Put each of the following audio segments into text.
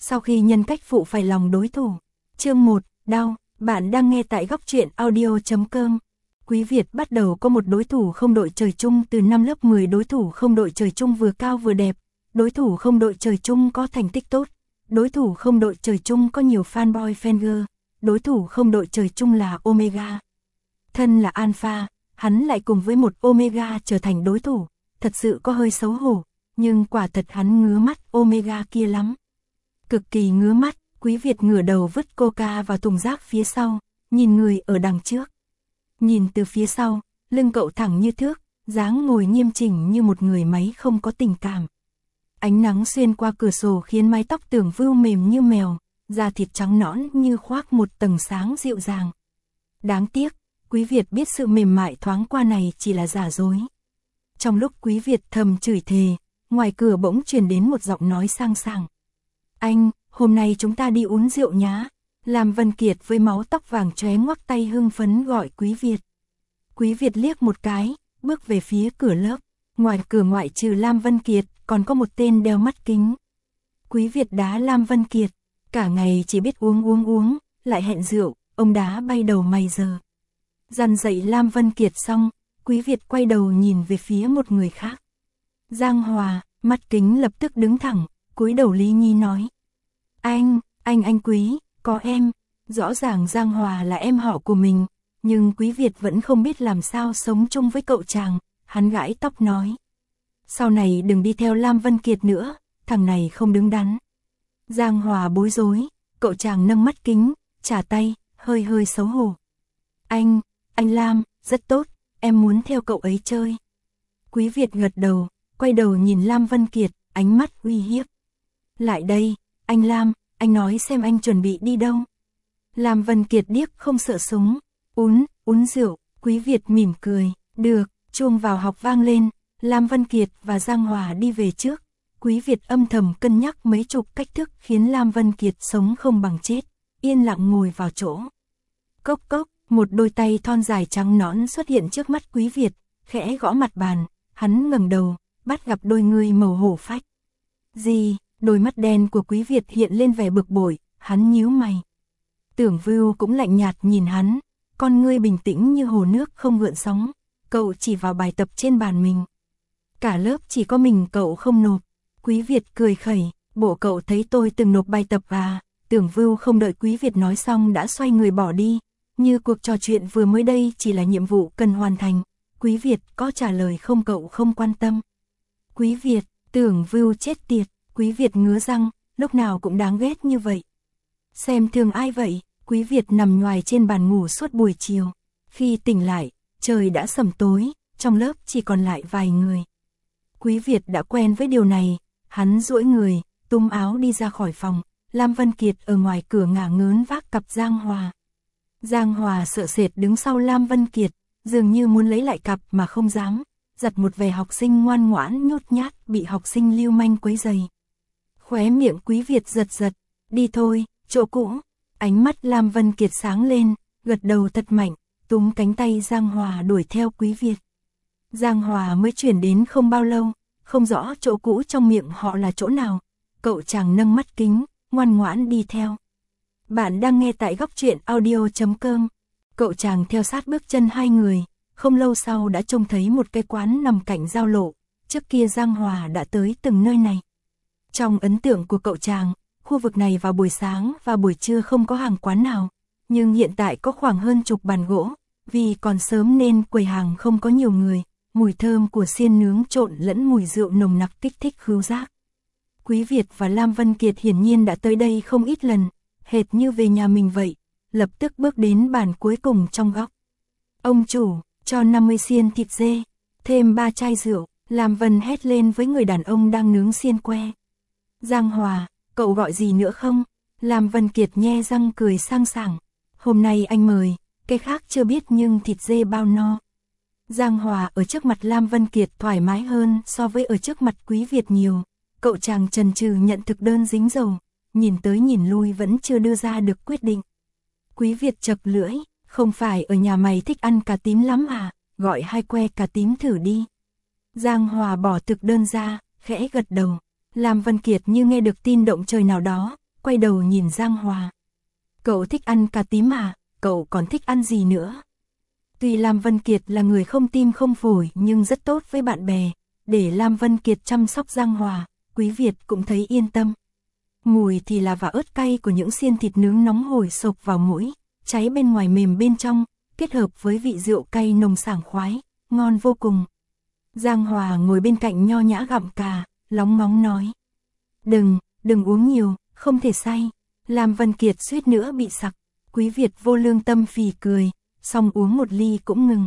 Sau khi nhân cách phụ phải lòng đối thủ. Chương 1, đau, bạn đang nghe tại góc truyện audio.com. Quý Việt bắt đầu có một đối thủ không đội trời chung từ năm lớp 10. Đối thủ không đội trời chung vừa cao vừa đẹp. Đối thủ không đội trời chung có thành tích tốt. Đối thủ không đội trời chung có nhiều fanboy fangirl. Đối thủ không đội trời chung là Omega. Thân là Alpha, hắn lại cùng với một Omega trở thành đối thủ. Thật sự có hơi xấu hổ, nhưng quả thật hắn ngứa mắt Omega kia lắm. Cực kỳ ngứa mắt, Quý Việt ngửa đầu vứt coca vào thùng rác phía sau, nhìn người ở đằng trước. Nhìn từ phía sau, lưng cậu thẳng như thước, dáng ngồi nghiêm chỉnh như một người máy không có tình cảm. Ánh nắng xuyên qua cửa sổ khiến mái tóc Tưởng Vưu mềm như mèo, da thịt trắng nõn như khoác một tầng sáng dịu dàng. Đáng tiếc, Quý Việt biết sự mềm mại thoáng qua này chỉ là giả dối. Trong lúc Quý Việt thầm chửi thề, ngoài cửa bỗng truyền đến một giọng nói sang sảng. Anh, hôm nay chúng ta đi uống rượu nhá. Lam Vân Kiệt với máu tóc vàng chóe ngoắc tay hưng phấn gọi Quý Việt. Quý Việt liếc một cái, bước về phía cửa lớp. Ngoài cửa ngoại trừ Lam Vân Kiệt, còn có một tên đeo mắt kính. Quý Việt đá Lam Vân Kiệt, cả ngày chỉ biết uống, lại hẹn rượu, ông đá bay đầu mày giờ. Dằn dậy Lam Vân Kiệt xong, Quý Việt quay đầu nhìn về phía một người khác. Giang Hòa, mắt kính lập tức đứng thẳng, cúi đầu Lý Nhi nói. Anh Quý, có em. Rõ ràng Giang Hòa là em họ của mình, nhưng Quý Việt vẫn không biết làm sao sống chung với cậu chàng, hắn gãi tóc nói. Sau này đừng đi theo Lam Vân Kiệt nữa, thằng này không đứng đắn. Giang Hòa bối rối, cậu chàng nâng mắt kính, trả tay, hơi xấu hổ. Anh Lam, rất tốt, em muốn theo cậu ấy chơi. Quý Việt gật đầu, quay đầu nhìn Lam Vân Kiệt, ánh mắt uy hiếp. Lại đây, anh Lam, anh nói xem anh chuẩn bị đi đâu. Lam Vân Kiệt điếc không sợ súng. Uống rượu. Quý Việt mỉm cười. Được, chuông vào học vang lên. Lam Vân Kiệt và Giang Hòa đi về trước. Quý Việt âm thầm cân nhắc mấy chục cách thức khiến Lam Vân Kiệt sống không bằng chết. Yên lặng ngồi vào chỗ. Cốc cốc, một đôi tay thon dài trắng nõn xuất hiện trước mắt Quý Việt, khẽ gõ mặt bàn. Hắn ngẩng đầu, bắt gặp đôi ngươi màu hổ phách. Gì? Đôi mắt đen của Quý Việt hiện lên vẻ bực bội, hắn nhíu mày. Tưởng Vưu cũng lạnh nhạt nhìn hắn, con ngươi bình tĩnh như hồ nước không gợn sóng, cậu chỉ vào bài tập trên bàn mình. Cả lớp chỉ có mình cậu không nộp. Quý Việt cười khẩy, bộ cậu thấy tôi từng nộp bài tập à? Tưởng Vưu không đợi Quý Việt nói xong đã xoay người bỏ đi, như cuộc trò chuyện vừa mới đây chỉ là nhiệm vụ cần hoàn thành. Quý Việt có trả lời không cậu không quan tâm. Quý Việt, Tưởng Vưu chết tiệt. Quý Việt ngứa răng, lúc nào cũng đáng ghét như vậy. Xem thường ai vậy? Quý Việt nằm nhoài trên bàn ngủ suốt buổi chiều. Khi tỉnh lại, trời đã sẩm tối, trong lớp chỉ còn lại vài người. Quý Việt đã quen với điều này, hắn duỗi người, túm áo đi ra khỏi phòng. Lam Vân Kiệt ở ngoài cửa ngả ngớn vác cặp Giang Hòa. Giang Hòa sợ sệt đứng sau Lam Vân Kiệt, dường như muốn lấy lại cặp mà không dám, giặt một vẻ học sinh ngoan ngoãn nhút nhát bị học sinh lưu manh quấy rầy. Khóe miệng Quý Việt giật, đi thôi, chỗ cũ. Ánh mắt Lam Vân Kiệt sáng lên, gật đầu thật mạnh, túm cánh tay Giang Hòa đuổi theo Quý Việt. Giang Hòa mới chuyển đến không bao lâu, không rõ chỗ cũ trong miệng họ là chỗ nào. Cậu chàng nâng mắt kính, ngoan ngoãn đi theo. Bạn đang nghe tại góc truyện audio.com. Cậu chàng theo sát bước chân hai người, không lâu sau đã trông thấy một cái quán nằm cạnh giao lộ. Trước kia Giang Hòa đã tới từng nơi này. Trong ấn tượng của cậu chàng, khu vực này vào buổi sáng và buổi trưa không có hàng quán nào, nhưng hiện tại có khoảng hơn chục bàn gỗ, vì còn sớm nên quầy hàng không có nhiều người, mùi thơm của xiên nướng trộn lẫn mùi rượu nồng nặc kích thích khứu giác. Quý Việt và Lam Vân Kiệt hiển nhiên đã tới đây không ít lần, hệt như về nhà mình vậy, lập tức bước đến bàn cuối cùng trong góc. Ông chủ, cho 50 xiên thịt dê, thêm 3 chai rượu. Lam Vân hét lên với người đàn ông đang nướng xiên que. Giang Hòa, cậu gọi gì nữa không? Lam Vân Kiệt nhe răng cười sang sảng. Hôm nay anh mời, cái khác chưa biết nhưng thịt dê bao no. Giang Hòa ở trước mặt Lam Vân Kiệt thoải mái hơn so với ở trước mặt Quý Việt nhiều. Cậu chàng chần chừ nhận thực đơn dính dầu, nhìn tới nhìn lui vẫn chưa đưa ra được quyết định. Quý Việt chật lưỡi, không phải ở nhà mày thích ăn cà tím lắm à, gọi 2 que cà tím thử đi. Giang Hòa bỏ thực đơn ra, khẽ gật đầu. Lam Vân Kiệt như nghe được tin động trời nào đó, quay đầu nhìn Giang Hòa. Cậu thích ăn cà tím à, cậu còn thích ăn gì nữa? Tuy Lam Vân Kiệt là người không tim không phổi nhưng rất tốt với bạn bè, để Lam Vân Kiệt chăm sóc Giang Hòa, Quý Việt cũng thấy yên tâm. Mùi thì là và ớt cay của những xiên thịt nướng nóng hổi sộc vào mũi, cháy bên ngoài mềm bên trong, kết hợp với vị rượu cay nồng sảng khoái, ngon vô cùng. Giang Hòa ngồi bên cạnh nho nhã gặm cà, lóng ngóng nói. Đừng uống nhiều, không thể say. Lam Vân Kiệt suýt nữa bị sặc, Quý Việt vô lương tâm phì cười, xong uống một ly cũng ngừng.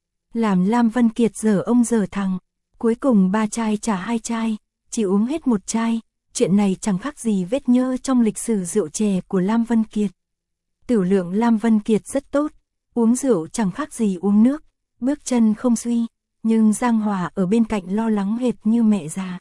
Làm Lam Vân Kiệt dở ông dở thằng, cuối cùng 3 chai trả 2 chai, chỉ uống hết 1 chai, chuyện này chẳng khác gì vết nhơ trong lịch sử rượu chè của Lam Vân Kiệt. Tửu lượng Lam Vân Kiệt rất tốt, uống rượu chẳng khác gì uống nước, bước chân không suy, nhưng Giang Hòa ở bên cạnh lo lắng hệt như mẹ già.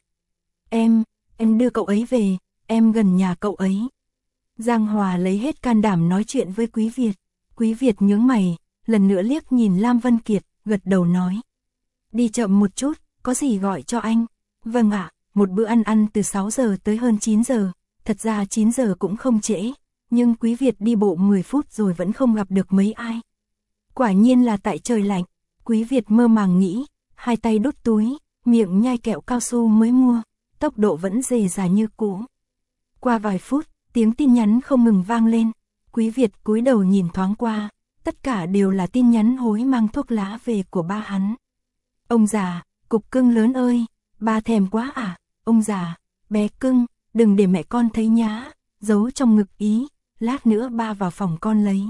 Em đưa cậu ấy về, em gần nhà cậu ấy. Giang Hòa lấy hết can đảm nói chuyện với Quý Việt. Quý Việt nhướng mày, lần nữa liếc nhìn Lam Vân Kiệt, gật đầu nói. Đi chậm một chút, có gì gọi cho anh. Vâng ạ, một bữa ăn từ 6 giờ tới hơn 9 giờ, thật ra 9 giờ cũng không trễ, nhưng Quý Việt đi bộ 10 phút rồi vẫn không gặp được mấy ai. Quả nhiên là tại trời lạnh, Quý Việt mơ màng nghĩ, hai tay đút túi, miệng nhai kẹo cao su mới mua, tốc độ vẫn dề dà như cũ. Qua vài phút, tiếng tin nhắn không ngừng vang lên, Quý Việt cúi đầu nhìn thoáng qua, tất cả đều là tin nhắn hối mang thuốc lá về của ba hắn. Ông già, cục cưng lớn ơi, ba thèm quá à, ông già, bé cưng, đừng để mẹ con thấy nhá, giấu trong ngực ý, lát nữa ba vào phòng con lấy.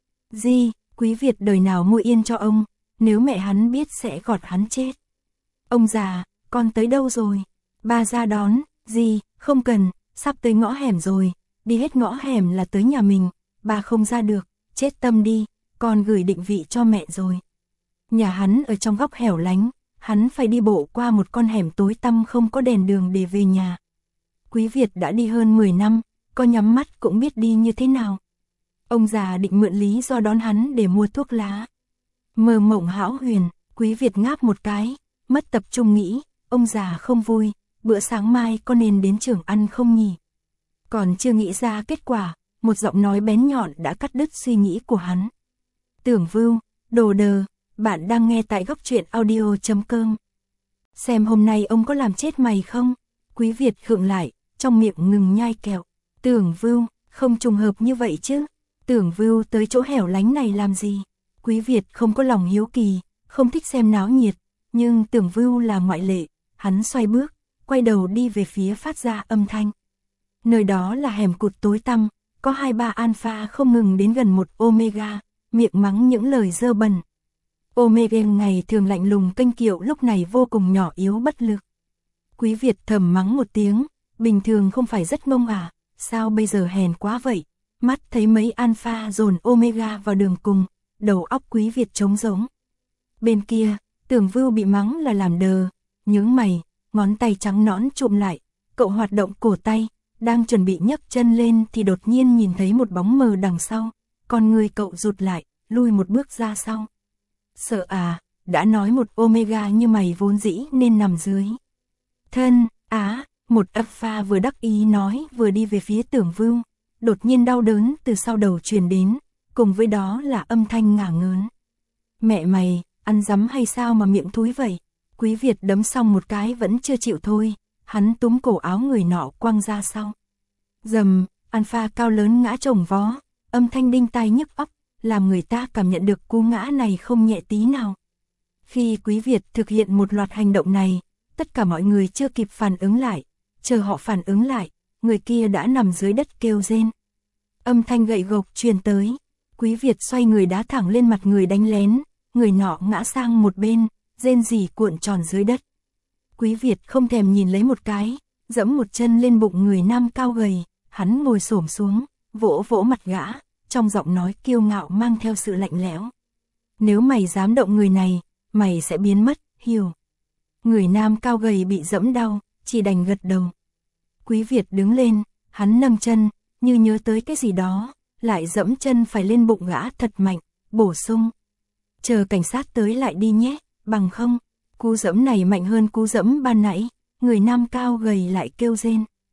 Di, Quý Việt đời nào mua yên cho ông, nếu mẹ hắn biết sẽ gọt hắn chết. Ông già, con tới đâu rồi? Ba ra đón, Di, không cần, sắp tới ngõ hẻm rồi, đi hết ngõ hẻm là tới nhà mình, ba không ra được, chết tâm đi, con gửi định vị cho mẹ rồi. Nhà hắn ở trong góc hẻo lánh, hắn phải đi bộ qua một con hẻm tối tăm không có đèn đường để về nhà. Quý Việt đã đi hơn 10 năm, có nhắm mắt cũng biết đi như thế nào. Ông già định mượn lý do đón hắn để mua thuốc lá. Mơ mộng hão huyền, Quý Việt ngáp một cái, mất tập trung nghĩ, ông già không vui, bữa sáng mai có nên đến trường ăn không nhỉ? Còn chưa nghĩ ra kết quả, một giọng nói bén nhọn đã cắt đứt suy nghĩ của hắn. Tưởng Vưu, đồ đờ, bạn đang nghe tại góc truyện audio.com. Xem hôm nay ông có làm chết mày không? Quý Việt khựng lại, trong miệng ngừng nhai kẹo. Tưởng Vưu, không trùng hợp như vậy chứ? Tưởng Vưu tới chỗ hẻo lánh này làm gì? Quý Việt không có lòng hiếu kỳ, không thích xem náo nhiệt, nhưng Tưởng Vưu là ngoại lệ, hắn xoay bước, quay đầu đi về phía phát ra âm thanh. Nơi đó là hẻm cụt tối tăm, có 2-3 alpha không ngừng đến gần một omega, miệng mắng những lời dơ bẩn. Omega ngày thường lạnh lùng kênh kiệu lúc này vô cùng nhỏ yếu bất lực. Quý Việt thầm mắng một tiếng, bình thường không phải rất ngông à, sao bây giờ hèn quá vậy? Mắt thấy mấy alpha dồn omega vào đường cùng, đầu óc Quý Việt trống rỗng. Bên kia, Tưởng Vưu bị mắng là làm đờ, nhướng mày, ngón tay trắng nõn chụm lại, cậu hoạt động cổ tay, đang chuẩn bị nhấc chân lên thì đột nhiên nhìn thấy một bóng mờ đằng sau, con người cậu rụt lại, lui một bước ra sau. Sợ à, đã nói một omega như mày vốn dĩ nên nằm dưới. Thân, một alpha vừa đắc ý nói vừa đi về phía Tưởng Vưu, đột nhiên đau đớn từ sau đầu truyền đến, cùng với đó là âm thanh ngả ngớn. Mẹ mày, ăn dấm hay sao mà miệng thúi vậy? Quý Việt đấm xong một cái vẫn chưa chịu thôi, hắn túm cổ áo người nọ quăng ra sau. Dầm, alpha cao lớn ngã chồng vó, âm thanh đinh tai nhức óc, làm người ta cảm nhận được cú ngã này không nhẹ tí nào. Khi Quý Việt thực hiện một loạt hành động này, tất cả mọi người chưa kịp phản ứng lại, chờ họ phản ứng lại, người kia đã nằm dưới đất kêu rên. Âm thanh gậy gộc truyền tới, Quý Việt xoay người đá thẳng lên mặt người đánh lén, người nọ ngã sang một bên, rên rỉ cuộn tròn dưới đất. Quý Việt không thèm nhìn lấy một cái, dẫm một chân lên bụng người nam cao gầy, hắn ngồi xổm xuống, vỗ vỗ mặt gã, trong giọng nói kiêu ngạo mang theo sự lạnh lẽo. Nếu mày dám động người này, mày sẽ biến mất, hiểu. Người nam cao gầy bị dẫm đau, chỉ đành gật đầu. Quý Việt đứng lên, hắn nâng chân, như nhớ tới cái gì đó, lại dẫm chân phải lên bụng gã thật mạnh, bổ sung. Chờ cảnh sát tới lại đi nhé, bằng không, cú dẫm này mạnh hơn cú dẫm ban nãy, người nam cao gầy lại kêu rên.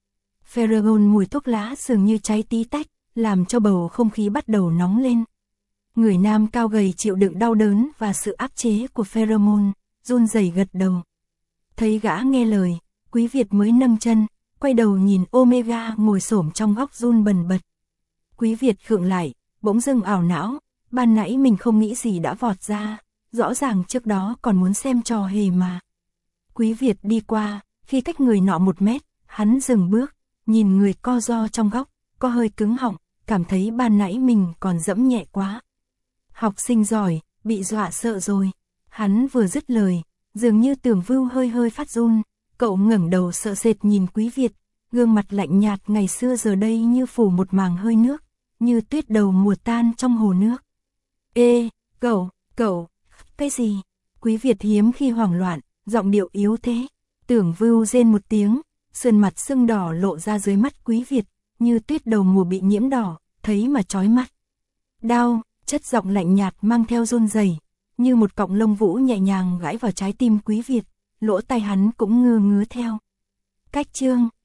Pheromone mùi thuốc lá dường như cháy tí tách, làm cho bầu không khí bắt đầu nóng lên. Người nam cao gầy chịu đựng đau đớn và sự áp chế của pheromone, run rẩy gật đầu. Thấy gã nghe lời, Quý Việt mới nâng chân, quay đầu nhìn Omega ngồi xổm trong góc run bần bật. Quý Việt khựng lại, bỗng dưng ảo não, ban nãy mình không nghĩ gì đã vọt ra, rõ ràng trước đó còn muốn xem trò hề mà. Quý Việt đi qua, khi cách người nọ 1 mét, hắn dừng bước, nhìn người co ro trong góc, có hơi cứng họng, cảm thấy ban nãy mình còn dẫm nhẹ quá. Học sinh giỏi, bị dọa sợ rồi. Hắn vừa dứt lời, dường như Tưởng Vưu hơi hơi phát run, cậu ngẩng đầu sợ sệt nhìn Quý Việt, gương mặt lạnh nhạt ngày xưa giờ đây như phủ một màng hơi nước, như tuyết đầu mùa tan trong hồ nước. Ê, cậu, cái gì? Quý Việt hiếm khi hoảng loạn, giọng điệu yếu thế. Tưởng Vưu rên một tiếng, sườn mặt sưng đỏ lộ ra dưới mắt Quý Việt, như tuyết đầu mùa bị nhiễm đỏ, thấy mà chói mắt. Đau, chất giọng lạnh nhạt mang theo run rẩy, như một cọng lông vũ nhẹ nhàng gãi vào trái tim Quý Việt, lỗ tai hắn cũng ngứa ngứa theo. Cách chương